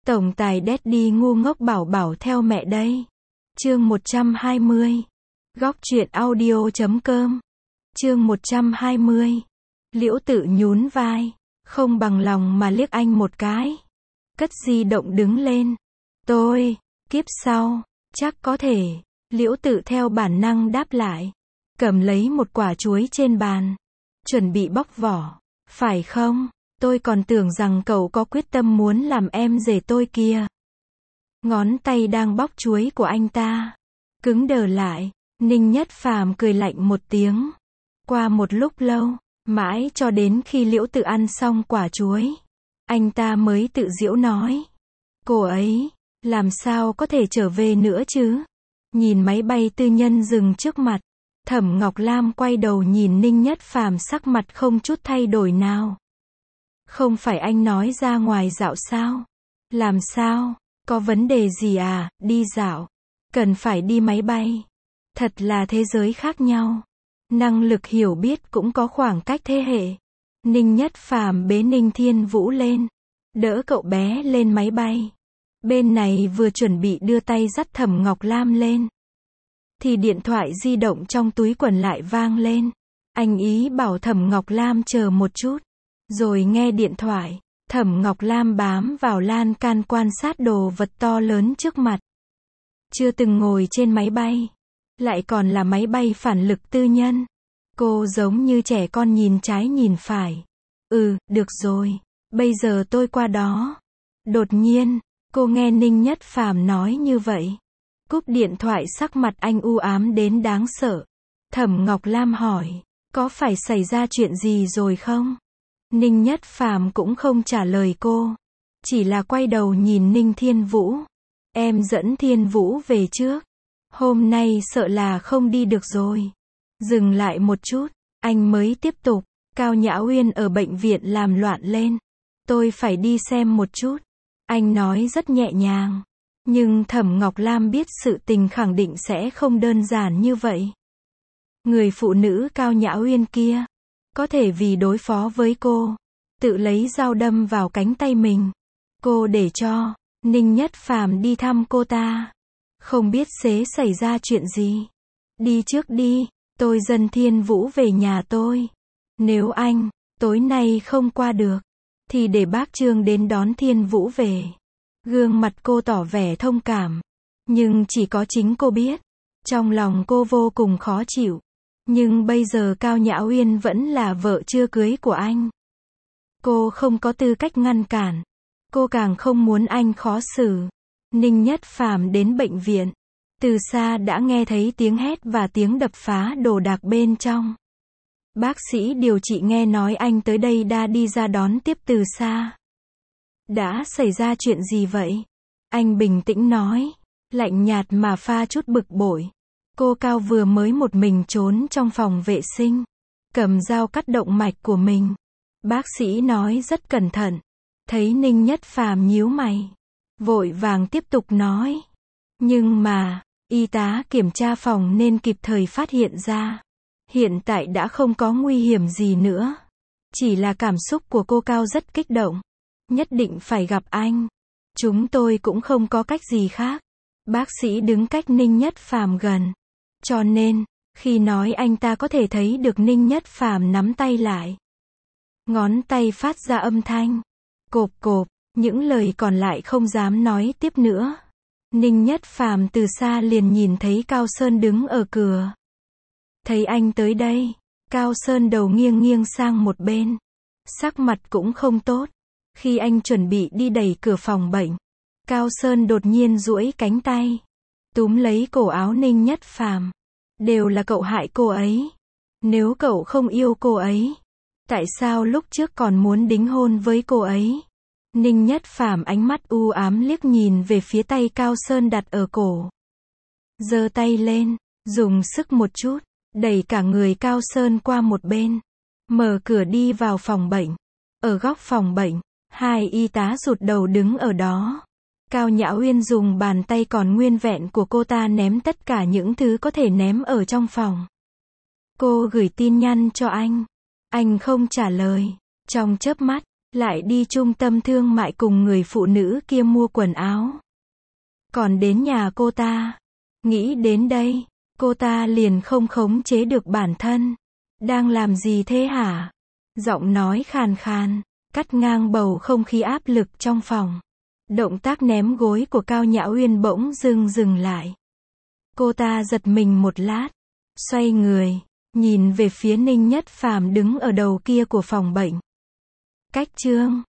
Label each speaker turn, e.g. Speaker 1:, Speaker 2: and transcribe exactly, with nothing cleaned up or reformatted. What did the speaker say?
Speaker 1: Tổng tài Daddy ngu ngốc bảo bảo theo mẹ đây. Chương một trăm hai mươi. Góc truyện audio chấm com. Chương một trăm hai mươi. Liễu Tự nhún vai, không bằng lòng mà liếc anh một cái. Cất di động đứng lên. Tôi, kiếp sau, chắc có thể. Liễu Tự theo bản năng đáp lại. Cầm lấy một quả chuối trên bàn. Chuẩn bị bóc vỏ. Phải không? Tôi còn tưởng rằng cậu có quyết tâm muốn làm em rể tôi kia. Ngón tay đang bóc chuối của anh ta cứng đờ lại. Ninh Nhất Phàm cười lạnh một tiếng. Qua một lúc lâu, mãi cho đến khi Liễu Tự ăn xong quả chuối, anh ta mới tự giễu nói. Cô ấy, làm sao có thể trở về nữa chứ? Nhìn máy bay tư nhân dừng trước mặt, Thẩm Ngọc Lam quay đầu nhìn Ninh Nhất Phàm, sắc mặt không chút thay đổi nào. Không phải anh nói ra ngoài dạo sao? Làm sao? Có vấn đề gì à? Đi dạo? Cần phải đi máy bay? Thật là thế giới khác nhau. Năng lực hiểu biết cũng có khoảng cách thế hệ. Ninh Nhất Phàm bế Ninh Thiên Vũ lên, đỡ cậu bé lên máy bay. Bên này vừa chuẩn bị đưa tay dắt Thẩm Ngọc Lam lên, thì điện thoại di động trong túi quần lại vang lên. Anh ý bảo Thẩm Ngọc Lam chờ một chút. Rồi nghe điện thoại, Thẩm Ngọc Lam bám vào lan can quan sát đồ vật to lớn trước mặt. Chưa từng ngồi trên máy bay, lại còn là máy bay phản lực tư nhân. Cô giống như trẻ con nhìn trái nhìn phải. Ừ, được rồi, bây giờ tôi qua đó. Đột nhiên, cô nghe Ninh Nhất Phàm nói như vậy. Cúp điện thoại, sắc mặt anh u ám đến đáng sợ. Thẩm Ngọc Lam hỏi, có phải xảy ra chuyện gì rồi không? Ninh Nhất Phàm cũng không trả lời cô, chỉ là quay đầu nhìn Ninh Thiên Vũ. Em dẫn Thiên Vũ về trước. Hôm nay sợ là không đi được rồi. Dừng lại một chút, anh mới tiếp tục. Cao Nhã Uyên ở bệnh viện làm loạn lên. Tôi phải đi xem một chút. Anh nói rất nhẹ nhàng. Nhưng Thẩm Ngọc Lam biết sự tình khẳng định sẽ không đơn giản như vậy. Người phụ nữ Cao Nhã Uyên kia, có thể vì đối phó với cô, tự lấy dao đâm vào cánh tay mình. Cô để cho Ninh Nhất Phàm đi thăm cô ta. Không biết xế xảy ra chuyện gì. Đi trước đi, tôi dẫn Thiên Vũ về nhà tôi. Nếu anh, tối nay không qua được, thì để bác Trương đến đón Thiên Vũ về. Gương mặt cô tỏ vẻ thông cảm. Nhưng chỉ có chính cô biết. Trong lòng cô vô cùng khó chịu. Nhưng bây giờ Cao Nhã Uyên vẫn là vợ chưa cưới của anh. Cô không có tư cách ngăn cản. Cô càng không muốn anh khó xử. Ninh Nhất Phàm đến bệnh viện. Từ xa đã nghe thấy tiếng hét và tiếng đập phá đồ đạc bên trong. Bác sĩ điều trị nghe nói anh tới đây đã đi ra đón tiếp từ xa. Đã xảy ra chuyện gì vậy? Anh bình tĩnh nói. Lạnh nhạt mà pha chút bực bội. Cô Cao vừa mới một mình trốn trong phòng vệ sinh, cầm dao cắt động mạch của mình. Bác sĩ nói rất cẩn thận. Thấy Ninh Nhất Phàm nhíu mày, vội vàng tiếp tục nói. Nhưng mà, y tá kiểm tra phòng nên kịp thời phát hiện ra. Hiện tại đã không có nguy hiểm gì nữa. Chỉ là cảm xúc của cô Cao rất kích động. Nhất định phải gặp anh. Chúng tôi cũng không có cách gì khác. Bác sĩ đứng cách Ninh Nhất Phàm gần. Cho nên, khi nói anh ta có thể thấy được Ninh Nhất Phàm nắm tay lại. Ngón tay phát ra âm thanh. Cộp cộp, những lời còn lại không dám nói tiếp nữa. Ninh Nhất Phàm từ xa liền nhìn thấy Cao Sơn đứng ở cửa. Thấy anh tới đây, Cao Sơn đầu nghiêng nghiêng sang một bên. Sắc mặt cũng không tốt. Khi anh chuẩn bị đi đẩy cửa phòng bệnh, Cao Sơn đột nhiên duỗi cánh tay, túm lấy cổ áo Ninh Nhất Phàm. Đều là cậu hại cô ấy. Nếu cậu không yêu cô ấy, tại sao lúc trước còn muốn đính hôn với cô ấy? Ninh Nhất Phàm ánh mắt u ám liếc nhìn về phía tay Cao Sơn đặt ở cổ. Giơ tay lên, dùng sức một chút, đẩy cả người Cao Sơn qua một bên. Mở cửa đi vào phòng bệnh. Ở góc phòng bệnh, hai y tá rụt đầu đứng ở đó. Cao Nhã Uyên dùng bàn tay còn nguyên vẹn của cô ta ném tất cả những thứ có thể ném ở trong phòng. Cô gửi tin nhắn cho anh. Anh không trả lời. Trong chớp mắt, lại đi trung tâm thương mại cùng người phụ nữ kia mua quần áo. Còn đến nhà cô ta. Nghĩ đến đây, cô ta liền không khống chế được bản thân. Đang làm gì thế hả? Giọng nói khàn khàn, cắt ngang bầu không khí áp lực trong phòng. Động tác ném gối của Cao Nhã Uyên bỗng dưng dừng lại. Cô ta giật mình một lát, xoay người, nhìn về phía Ninh Nhất Phàm đứng ở đầu kia của phòng bệnh. Cách chương